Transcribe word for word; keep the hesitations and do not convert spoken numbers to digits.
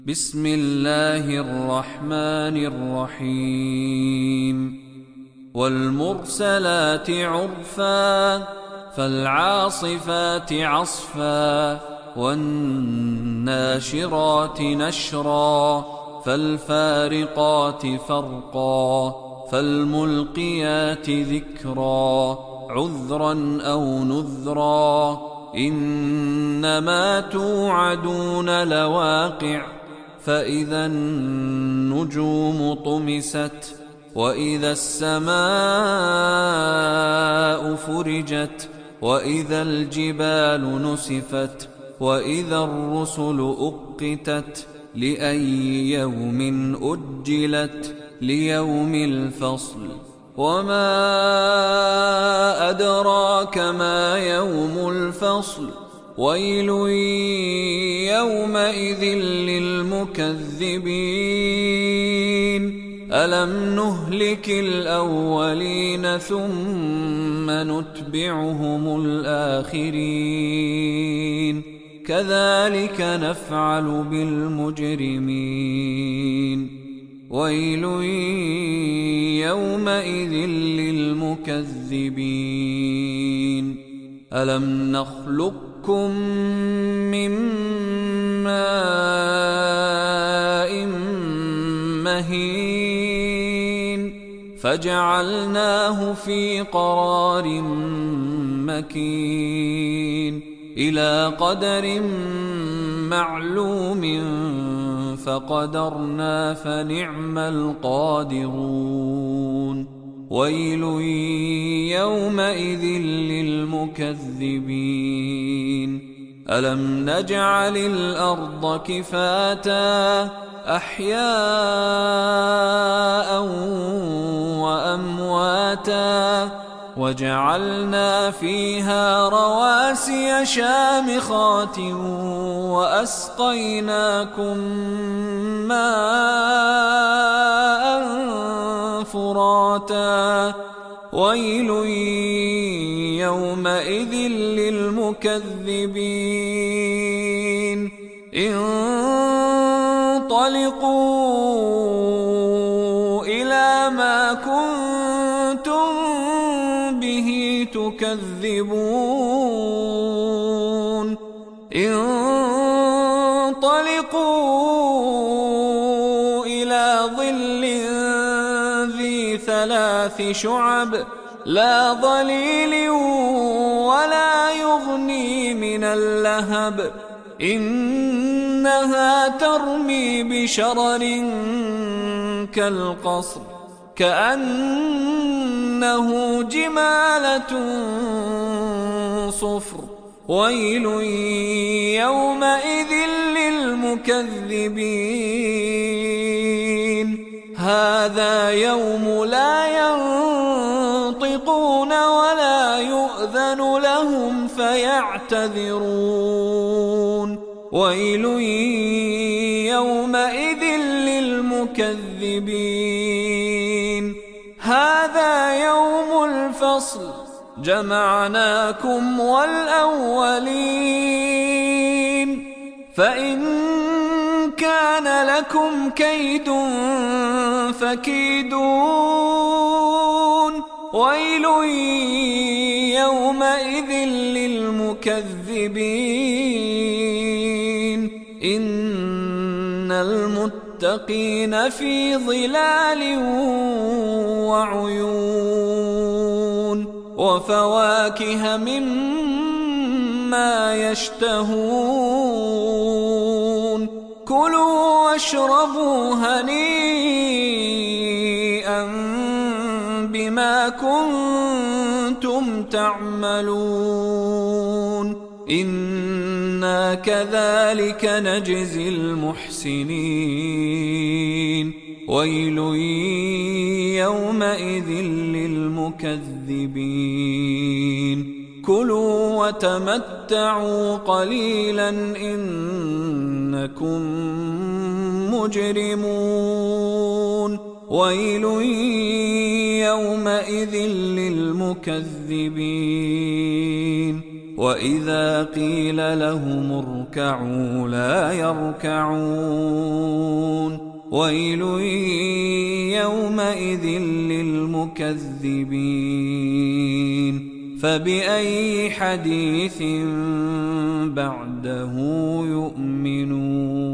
بسم الله الرحمن الرحيم والمرسلات عرفا فالعاصفات عصفا والناشرات نشرا فالفارقات فرقا فالملقيات ذكرا عذرا أو نذرا إنما توعدون لواقع فإذا النجوم طمست وإذا السماء فرجت وإذا الجبال نسفت وإذا الرسل أقتت لأي يوم أجلت ليوم الفصل وما أدراك ما يوم الفصل ويل يومئذ للمكذبين ألم نهلك الأولين ثم نتبعهم الآخرين كذلك نفعل بالمجرمين ويل يومئذ للمكذبين ألم نخلقكم من ماء مهين فجعلناه في قرار مكين إلى قدر معلوم فقدرنا فنعم القادرون ويل يومئذ للمكذبين ألم نجعل الأرض كفاتا أحياء وأمواتا وجعلنا فيها رواسي شامخات وأسقيناكم ماء فراتا ويل يومئذ للمكذبين انطلقوا إلى ما كنتم به تكذبون انطلقوا إلى ظل ذي ثلاث شعب لا ظليل ولا يغني من اللهب إنها ترمي بشرر كالقصر كأنه جمالة صفر ويل يومئذ للمكذبين هذا يوم لا ينطقون ولا يؤذن لهم فيعتذرون ويل يومئذ للمكذبين هذا يوم الفصل جمعناكم والأولين فإن كان لكم كيد فكيدون ويل يومئذ للمكذبين إن المتقين في ظلال وعيون وفواكه مما يشتهون كلوا واشربوا هنيئا بما كنتم تعملون إنا كذلك نجزي المحسنين ويل يومئذ للمكذبين كلوا وتمتعوا قليلا إنكم مجرمون ويل يومئذ للمكذبين وإذا قيل لهم اركعوا لا يركعون ويل يومئذ للمكذبين فبأي حديث بعده يؤمنون